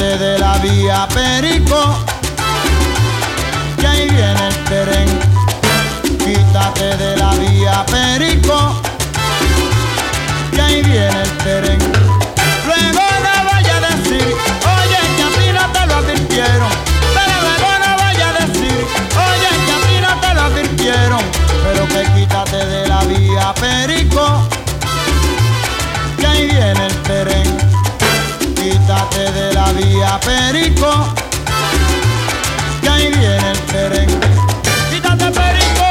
Quítate de la vía, Perico, que ahí viene el tren. Quítate de la vía, Perico, que ahí viene el tren. Luego no vaya a decir, oye, que a ti no te lo advirtieron. Pero luego no vaya a decir, oye, que a ti no te lo advirtieron. Pero que quítate de la vía, Perico, que ahí viene el tren. Quítate de la vía, Perico, que ahí viene el tren. Quítate, Perico.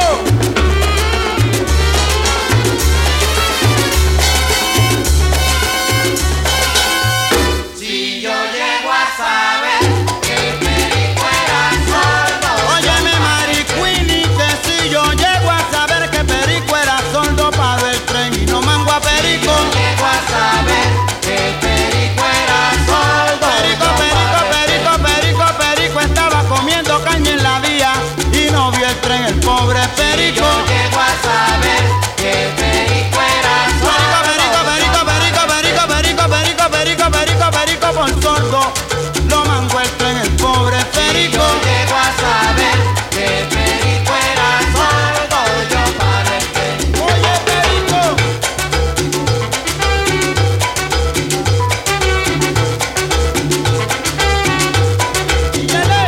Si yo llego a saber que Perico era sordo. Óyeme, Maricuini, que si yo llego a saber que Perico era sordo, paro el tren y no mango a Perico. Si yo llego a saber que Perico era sordo. Perico, Perico, Perico, Perico, Perico estaba comiendo caña en la vía y no vio el tren, el pobre Perico. Si yo llego a saber que Perico era sordo. Perico, Perico, Perico, Perico, Perico, Perico, Perico, Perico, Perico, por sordo lo mangó el tren, el pobre Si Perico. yo llego a saber que Perico era sordo, yo paro el tren. Oye, Perico. Síguele.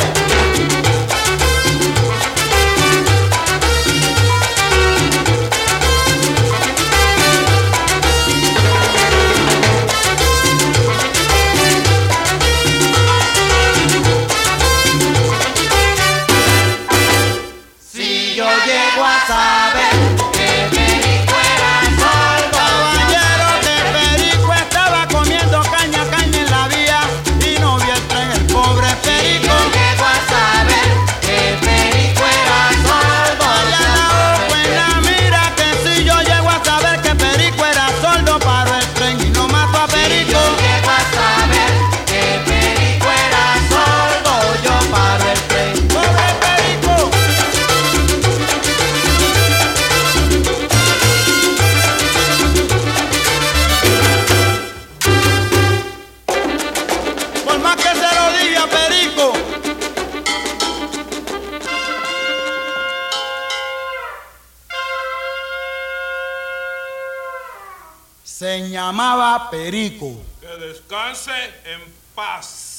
Si yo llego a saber que Perico era sordo, Caballero, que Perico estaba comiendo caña en la vía y no vio el tren, el pobre si Perico. yo llego a saber que Perico era sordo, Buena, mira que si yo llego a saber que Perico era sordo, paro el tren y no mato a si Perico. yo llego a saber que Perico era sordo, yo paro el tren. ¡Pobre Perico! Por más que se lo diga Perico. Se llamaba Perico. Que descanse en paz.